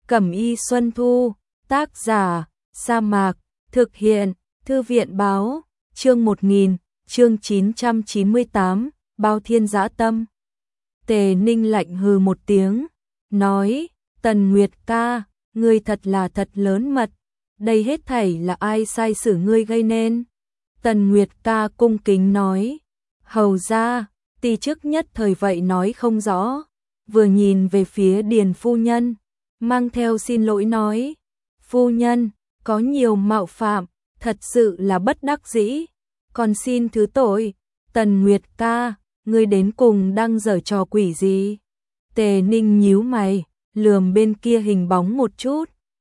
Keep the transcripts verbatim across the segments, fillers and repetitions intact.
Cẩm y Xuân Thu, tác giả, Sa Mạc, thực hiện, Thư viện báo, chương một nghìn, chương chín trăm chín mươi tám, Bao Thiên dã tâm. Tề Ninh lạnh hừ một tiếng, nói, Tần Nguyệt ca, ngươi thật là thật lớn mật, đây hết thảy là ai sai xử ngươi gây nên? Tần Nguyệt ca cung kính nói, hầu ra, ti chức nhất thời vậy nói không rõ, vừa nhìn về phía Điền phu nhân, mang theo xin lỗi nói, phu nhân, có nhiều mạo phạm, thật sự là bất đắc dĩ, còn xin thứ tội. Tần Nguyệt ca, ngươi đến cùng đang giở trò quỷ gì? Tề Ninh nhíu mày, lườm bên kia hình bóng một chút,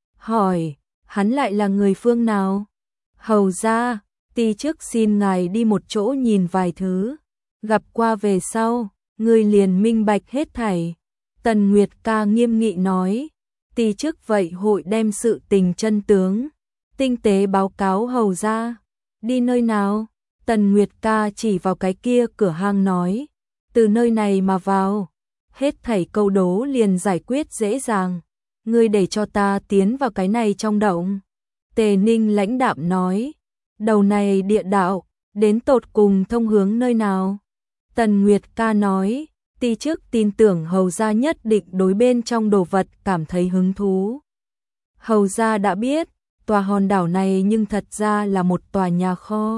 hỏi, hắn lại là người phương nào? Hầu ra, ti chức xin ngài đi một chỗ nhìn vài thứ, gặp qua về sau, ngươi liền minh bạch hết thảy. Tần Nguyệt ca nghiêm nghị nói, ti chức vậy hội đem sự tình chân tướng, tinh tế báo cáo hầu ra. Đi nơi nào? Tần Nguyệt ca chỉ vào cái kia cửa hang nói, từ nơi này mà vào, hết thảy câu đố liền giải quyết dễ dàng, ngươi để cho ta tiến vào cái này trong động. Tề Ninh lãnh đạm nói, đầu này địa đạo, đến tột cùng thông hướng nơi nào? Tần Nguyệt ca nói, ti chức tin tưởng hầu gia nhất định đối bên trong đồ vật cảm thấy hứng thú. Hầu gia đã biết, tòa hòn đảo này nhưng thật ra là một tòa nhà kho.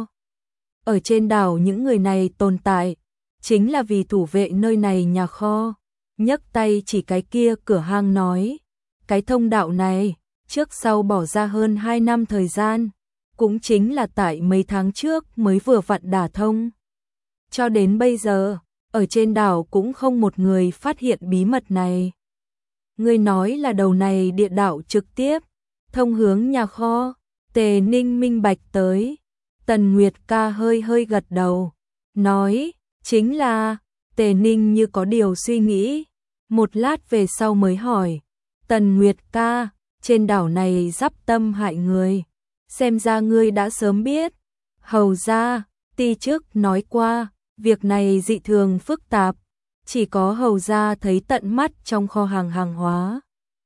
Ở trên đảo những người này tồn tại, chính là vì thủ vệ nơi này nhà kho. Nhấc tay chỉ cái kia cửa hang nói, cái thông đạo này, trước sau bỏ ra hơn hai năm thời gian, cũng chính là tại mấy tháng trước mới vừa vặn đả thông. Cho đến bây giờ, ở trên đảo cũng không một người phát hiện bí mật này. Ngươi nói là đầu này địa đạo trực tiếp, thông hướng nhà kho. Tề Ninh minh bạch tới. Tần Nguyệt ca hơi hơi gật đầu, nói, chính là. Tề Ninh như có điều suy nghĩ, một lát về sau mới hỏi, Tần Nguyệt ca, trên đảo này giáp tâm hại người, xem ra ngươi đã sớm biết. Hầu ra, ti chức nói qua, việc này dị thường phức tạp, chỉ có hầu ra thấy tận mắt trong kho hàng hàng hóa,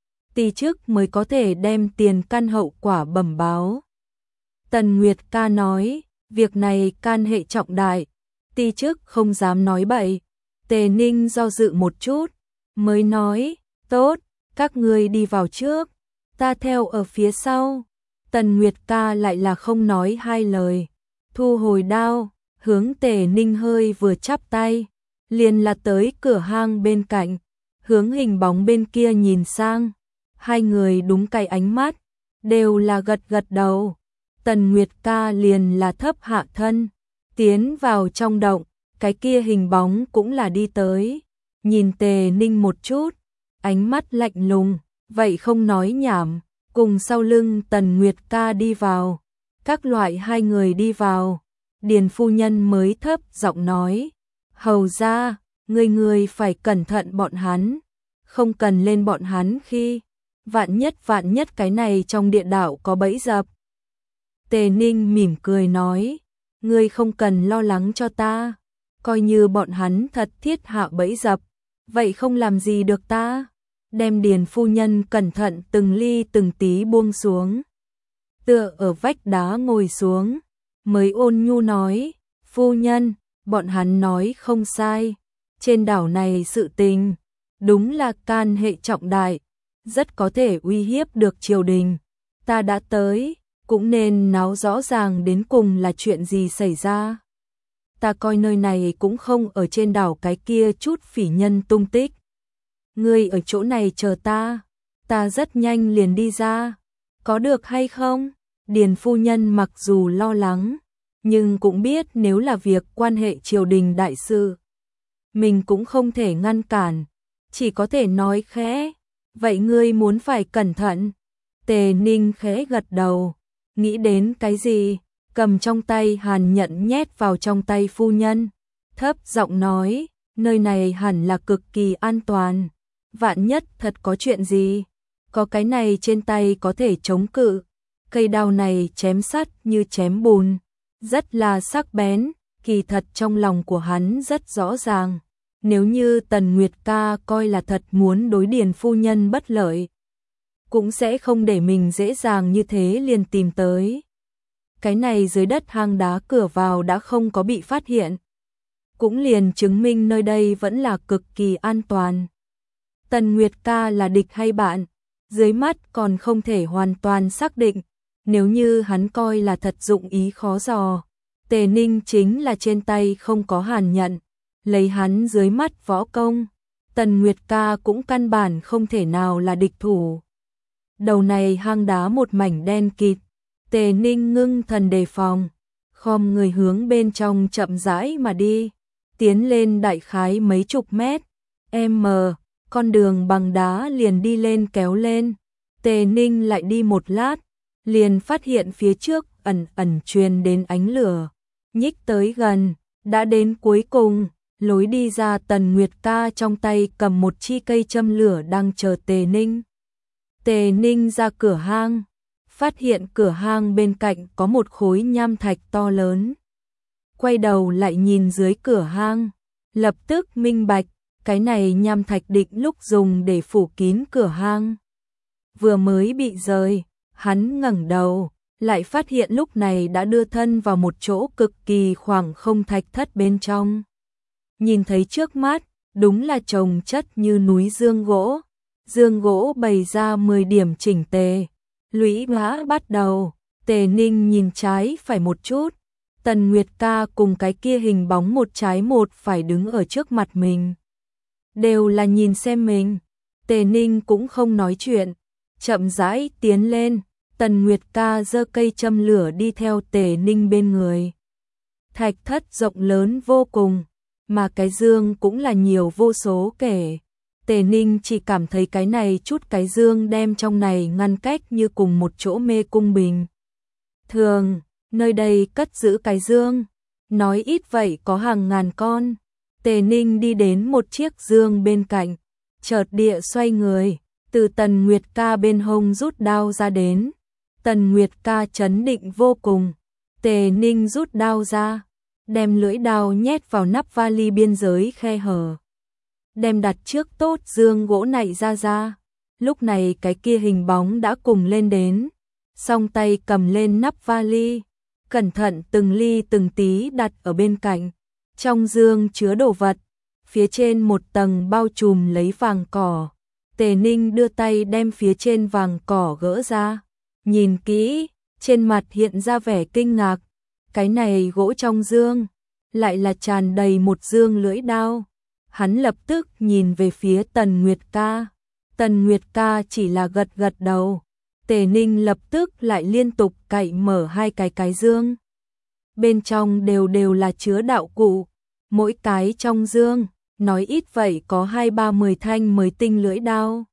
ti chức mới có thể đem tiền căn hậu quả bẩm báo. Tần Nguyệt ca nói, việc này can hệ trọng đại, ti chức không dám nói bậy. Tề Ninh do dự một chút, mới nói, tốt, các ngươi đi vào trước, ta theo ở phía sau. Tần Nguyệt ca lại là không nói hai lời, thu hồi đao, hướng Tề Ninh hơi vừa chắp tay, liền là tới cửa hang bên cạnh, hướng hình bóng bên kia nhìn sang. Hai người đúng cái ánh mắt, đều là gật gật đầu. Tần Nguyệt ca liền là thấp hạ thân, tiến vào trong động, cái kia hình bóng cũng là đi tới, nhìn Tề Ninh một chút, ánh mắt lạnh lùng, vậy không nói nhảm, cùng sau lưng Tần Nguyệt ca đi vào. Các loại hai người đi vào, Điền phu nhân mới thấp giọng nói, hầu ra, người người phải cẩn thận bọn hắn, không cần lên bọn hắn khi, vạn nhất vạn nhất cái này trong địa đạo có bẫy dập. Tề Ninh mỉm cười nói, ngươi không cần lo lắng cho ta, coi như bọn hắn thật thiết hạ bẫy dập, vậy không làm gì được ta. Đem Điền phu nhân cẩn thận từng ly từng tí buông xuống, tựa ở vách đá ngồi xuống, mới ôn nhu nói, phu nhân, bọn hắn nói không sai, trên đảo này sự tình, đúng là can hệ trọng đại, rất có thể uy hiếp được triều đình, ta đã tới, cũng nên nói rõ ràng đến cùng là chuyện gì xảy ra. Ta coi nơi này cũng không ở trên đảo cái kia chút phỉ nhân tung tích. Ngươi ở chỗ này chờ ta, ta rất nhanh liền đi ra, có được hay không? Điền phu nhân mặc dù lo lắng, nhưng cũng biết nếu là việc quan hệ triều đình đại sự, mình cũng không thể ngăn cản, chỉ có thể nói khẽ, vậy ngươi muốn phải cẩn thận. Tề Ninh khẽ gật đầu, nghĩ đến cái gì, cầm trong tay hàn nhận nhét vào trong tay phu nhân, thấp giọng nói, nơi này hẳn là cực kỳ an toàn, vạn nhất thật có chuyện gì, có cái này trên tay có thể chống cự. Cây đao này chém sắt như chém bùn, rất là sắc bén, kỳ thật trong lòng của hắn rất rõ ràng, nếu như Tần Nguyệt ca coi là thật muốn đối Điền phu nhân bất lợi, cũng sẽ không để mình dễ dàng như thế liền tìm tới. Cái này dưới đất hang đá cửa vào đã không có bị phát hiện, cũng liền chứng minh nơi đây vẫn là cực kỳ an toàn. Tần Nguyệt ca là địch hay bạn, dưới mắt còn không thể hoàn toàn xác định, nếu như hắn coi là thật dụng ý khó dò, Tề Ninh chính là trên tay không có hàn nhận, lấy hắn dưới mắt võ công, Tần Nguyệt ca cũng căn bản không thể nào là địch thủ. Đầu này hang đá một mảnh đen kịt, Tề Ninh ngưng thần đề phòng, khom người hướng bên trong chậm rãi mà đi, tiến lên đại khái mấy chục mét, m, con đường bằng đá liền đi lên kéo lên, Tề Ninh lại đi một lát, liền phát hiện phía trước ẩn ẩn truyền đến ánh lửa, nhích tới gần, đã đến cuối cùng, lối đi ra Tần Nguyệt ca trong tay cầm một chi cây châm lửa đang chờ Tề Ninh. Tề Ninh ra cửa hang, phát hiện cửa hang bên cạnh có một khối nham thạch to lớn. Quay đầu lại nhìn dưới cửa hang, lập tức minh bạch, cái này nham thạch định lúc dùng để phủ kín cửa hang. Vừa mới bị rời, hắn ngẩng đầu, lại phát hiện lúc này đã đưa thân vào một chỗ cực kỳ khoảng không thạch thất bên trong. Nhìn thấy trước mắt, đúng là chồng chất như núi dương gỗ. Dương gỗ bày ra mười điểm chỉnh tề. Lũy mã bắt đầu, Tề Ninh nhìn trái phải một chút. Tần Nguyệt ca cùng cái kia hình bóng một trái một phải đứng ở trước mặt mình. Đều là nhìn xem mình. Tề Ninh cũng không nói chuyện, chậm rãi tiến lên. Tần Nguyệt ca giơ cây châm lửa đi theo Tề Ninh bên người. Thạch thất rộng lớn vô cùng, mà cái dương cũng là nhiều vô số kể. Tề Ninh chỉ cảm thấy cái này chút cái dương đem trong này ngăn cách như cùng một chỗ mê cung bình. Thường, nơi đây cất giữ cái dương, nói ít vậy có hàng ngàn con. Tề Ninh đi đến một chiếc dương bên cạnh, chợt địa xoay người, từ Tần Nguyệt ca bên hông rút đao ra đến. Tần Nguyệt ca chấn định vô cùng, Tề Ninh rút đao ra, đem lưỡi đao nhét vào nắp vali biên giới khe hở. Đem đặt trước tốt dương gỗ này ra ra, lúc này cái kia hình bóng đã cùng lên đến, song tay cầm lên nắp vali, cẩn thận từng ly từng tí đặt ở bên cạnh. Trong dương chứa đồ vật, phía trên một tầng bao trùm lấy vàng cỏ. Tề Ninh đưa tay đem phía trên vàng cỏ gỡ ra, nhìn kỹ, trên mặt hiện ra vẻ kinh ngạc. Cái này gỗ trong dương, lại là tràn đầy một dương lưỡi đao. Hắn lập tức nhìn về phía Tần Nguyệt ca. Tần Nguyệt ca chỉ là gật gật đầu. Tề Ninh lập tức lại liên tục cậy mở hai cái cái dương. Bên trong đều đều là chứa đạo cụ. Mỗi cái trong dương, nói ít vậy có hai ba mười thanh mới tinh lưỡi đao.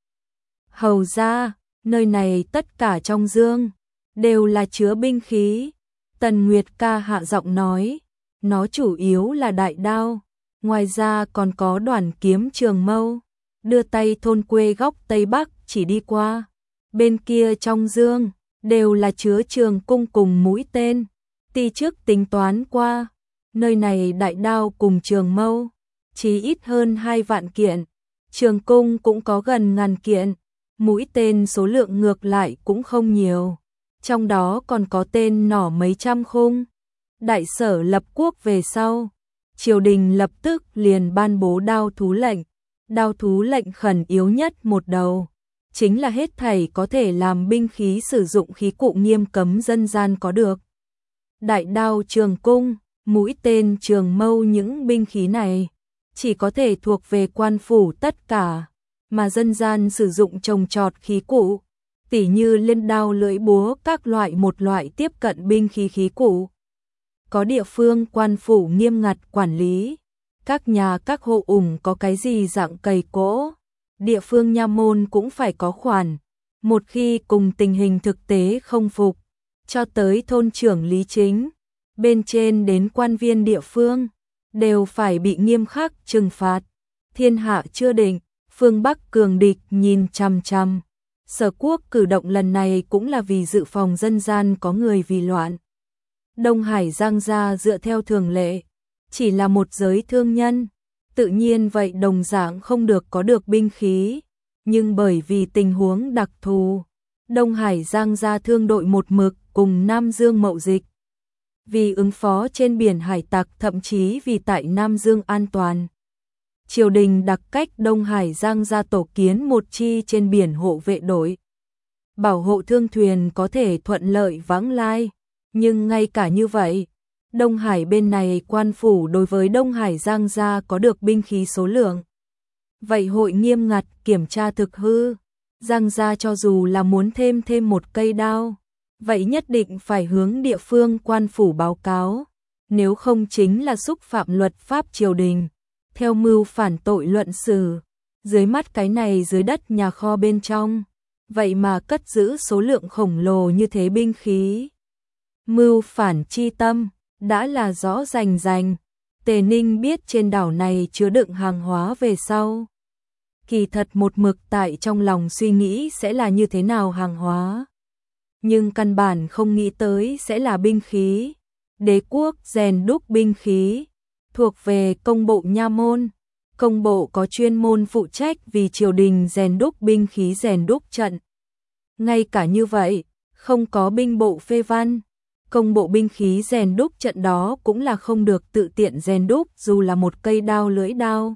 Hầu ra, nơi này tất cả trong dương, đều là chứa binh khí. Tần Nguyệt ca hạ giọng nói, nó chủ yếu là đại đao. Ngoài ra còn có đoàn kiếm trường mâu, đưa tay thôn quê góc Tây Bắc chỉ đi qua. Bên kia trong dương, đều là chứa trường cung cùng mũi tên. Ti trước tính toán qua, nơi này đại đao cùng trường mâu, chỉ ít hơn hai vạn kiện. Trường cung cũng có gần ngàn kiện, mũi tên số lượng ngược lại cũng không nhiều. Trong đó còn có tên nỏ mấy trăm khung. Đại sở lập quốc về sau, triều đình lập tức liền ban bố đao thú lệnh. Đao thú lệnh khẩn yếu nhất một đầu, chính là hết thảy có thể làm binh khí sử dụng khí cụ nghiêm cấm dân gian có được. Đại đao trường cung, mũi tên trường mâu những binh khí này, chỉ có thể thuộc về quan phủ tất cả, mà dân gian sử dụng trồng trọt khí cụ, tỉ như liên đao lưỡi búa các loại một loại tiếp cận binh khí khí cụ. Có địa phương quan phủ nghiêm ngặt quản lý, các nhà các hộ ủng có cái gì dạng cày cỗ, địa phương nha môn cũng phải có khoản. Một khi cùng tình hình thực tế không phục, cho tới thôn trưởng lý chính, bên trên đến quan viên địa phương, đều phải bị nghiêm khắc trừng phạt. Thiên hạ chưa định, phương Bắc cường địch nhìn chằm chằm. Sở quốc cử động lần này cũng là vì dự phòng dân gian có người vì loạn. Đông Hải Giang gia dựa theo thường lệ, chỉ là một giới thương nhân, tự nhiên vậy đồng dạng không được có được binh khí, nhưng bởi vì tình huống đặc thù, Đông Hải Giang gia thương đội một mực cùng Nam Dương mậu dịch. Vì ứng phó trên biển hải tặc, thậm chí vì tại Nam Dương an toàn, triều đình đặc cách Đông Hải Giang gia tổ kiến một chi trên biển hộ vệ đội, bảo hộ thương thuyền có thể thuận lợi vãng lai. Nhưng ngay cả như vậy, Đông Hải bên này quan phủ đối với Đông Hải Giang gia có được binh khí số lượng. Vậy hội nghiêm ngặt kiểm tra thực hư. Giang gia cho dù là muốn thêm thêm một cây đao, vậy nhất định phải hướng địa phương quan phủ báo cáo, nếu không chính là xúc phạm luật pháp triều đình, theo mưu phản tội luận xử. Dưới mắt cái này dưới đất nhà kho bên trong, vậy mà cất giữ số lượng khổng lồ như thế binh khí. Mưu phản chi tâm, đã là rõ rành rành. Tề Ninh biết trên đảo này chứa đựng hàng hóa về sau. Kỳ thật một mực tại trong lòng suy nghĩ sẽ là như thế nào hàng hóa. Nhưng căn bản không nghĩ tới sẽ là binh khí. Đế quốc rèn đúc binh khí, thuộc về công bộ nha môn. Công bộ có chuyên môn phụ trách vì triều đình rèn đúc binh khí rèn đúc trận. Ngay cả như vậy, không có binh bộ phê văn. Công bộ binh khí rèn đúc trận đó cũng là không được tự tiện rèn đúc dù là một cây đao lưỡi đao.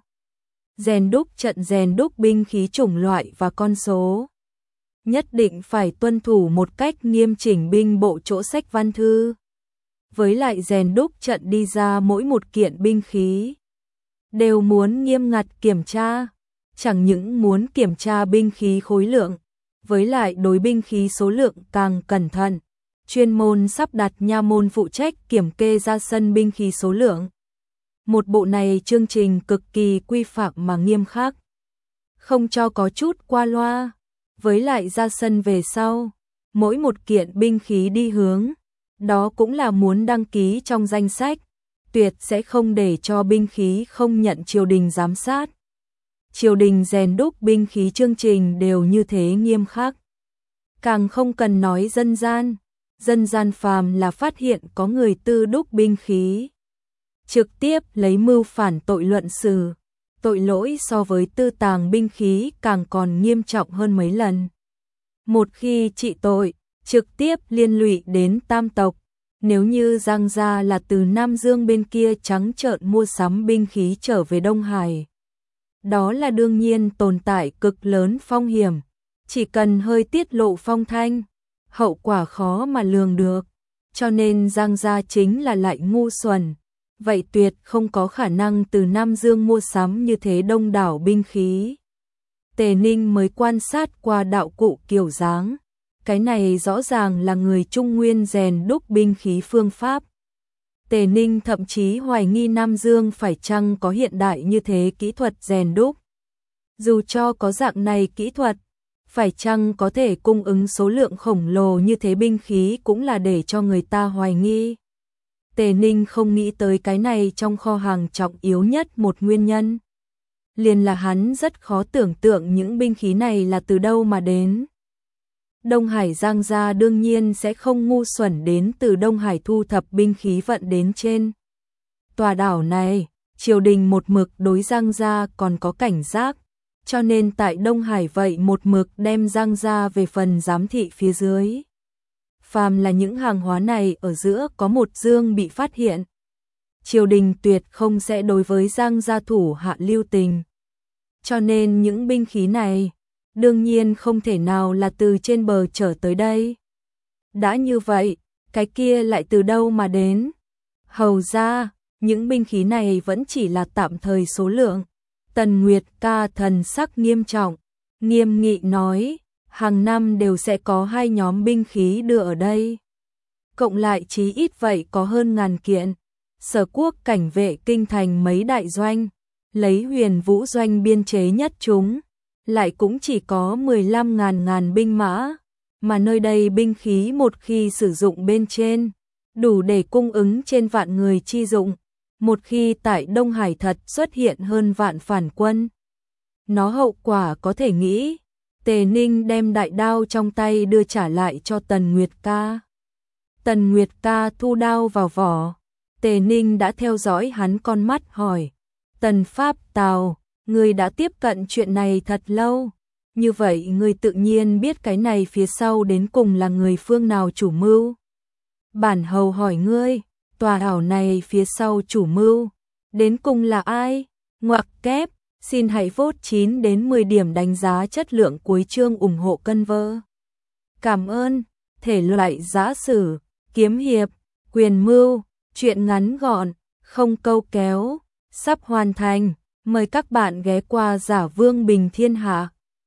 Rèn đúc trận rèn đúc binh khí chủng loại và con số, nhất định phải tuân thủ một cách nghiêm chỉnh binh bộ chỗ sách văn thư. Với lại rèn đúc trận đi ra mỗi một kiện binh khí, đều muốn nghiêm ngặt kiểm tra. Chẳng những muốn kiểm tra binh khí khối lượng, với lại đối binh khí số lượng càng cẩn thận. Chuyên môn sắp đặt nha môn phụ trách kiểm kê ra sân binh khí số lượng. Một bộ này chương trình cực kỳ quy phạm mà nghiêm khắc, không cho có chút qua loa. Với lại ra sân về sau, mỗi một kiện binh khí đi hướng, đó cũng là muốn đăng ký trong danh sách, tuyệt sẽ không để cho binh khí không nhận triều đình giám sát. Triều đình rèn đúc binh khí chương trình đều như thế nghiêm khắc. Càng không cần nói dân gian, dân gian phàm là phát hiện có người tư đúc binh khí, trực tiếp lấy mưu phản tội luận xử. Tội lỗi so với tư tàng binh khí càng còn nghiêm trọng hơn mấy lần. Một khi trị tội, trực tiếp liên lụy đến tam tộc. Nếu như Giang gia là từ Nam Dương bên kia trắng trợn mua sắm binh khí trở về Đông Hải, đó là đương nhiên tồn tại cực lớn phong hiểm. Chỉ cần hơi tiết lộ phong thanh, hậu quả khó mà lường được. Cho nên Giang gia chính là lại ngu xuẩn, vậy tuyệt không có khả năng từ Nam Dương mua sắm như thế đông đảo binh khí. Tề Ninh mới quan sát qua đạo cụ kiểu dáng, cái này rõ ràng là người Trung Nguyên rèn đúc binh khí phương pháp. Tề Ninh thậm chí hoài nghi Nam Dương phải chăng có hiện đại như thế kỹ thuật rèn đúc. Dù cho có dạng này kỹ thuật, phải chăng có thể cung ứng số lượng khổng lồ như thế binh khí cũng là để cho người ta hoài nghi. Tề Ninh không nghĩ tới cái này trong kho hàng trọng yếu nhất một nguyên nhân. Liền là hắn rất khó tưởng tượng những binh khí này là từ đâu mà đến. Đông Hải Giang gia đương nhiên sẽ không ngu xuẩn đến từ Đông Hải thu thập binh khí vận đến trên tòa đảo này. Triều đình một mực đối Giang gia còn có cảnh giác, cho nên tại Đông Hải vậy một mực đem Giang gia về phần giám thị phía dưới. Phàm là những hàng hóa này ở giữa có một dương bị phát hiện, triều đình tuyệt không sẽ đối với Giang gia thủ hạ lưu tình. Cho nên những binh khí này đương nhiên không thể nào là từ trên bờ trở tới đây. Đã như vậy, cái kia lại từ đâu mà đến? Hầu ra, những binh khí này vẫn chỉ là tạm thời số lượng. Tần Nguyệt Ca thần sắc nghiêm trọng, nghiêm nghị nói, hàng năm đều sẽ có hai nhóm binh khí đưa ở đây. Cộng lại chí ít vậy có hơn ngàn kiện. Sở quốc cảnh vệ kinh thành mấy đại doanh, lấy Huyền Vũ doanh biên chế nhất chúng, lại cũng chỉ có mười lăm ngàn ngàn binh mã, mà nơi đây binh khí một khi sử dụng bên trên, đủ để cung ứng trên vạn người chi dụng. Một khi tại Đông Hải thật xuất hiện hơn vạn phản quân, nó hậu quả có thể nghĩ. Tề Ninh đem đại đao trong tay đưa trả lại cho Tần Nguyệt Ca. Tần Nguyệt Ca thu đao vào vỏ. Tề Ninh đã theo dõi hắn con mắt hỏi, Tần Pháp Tào, người đã tiếp cận chuyện này thật lâu, Như vậy ngươi tự nhiên biết cái này phía sau đến cùng là người phương nào chủ mưu. Bản hầu hỏi ngươi, tòa ảo này phía sau chủ mưu, đến cùng là ai? Ngoặc kép, xin hãy vote chín đến mười điểm đánh giá chất lượng cuối chương ủng hộ cân vơ. Cảm ơn, thể loại giã sử, kiếm hiệp, quyền mưu, truyện ngắn gọn, không câu kéo, sắp hoàn thành. Mời các bạn ghé qua Giả Vương Bình Thiên Hạ.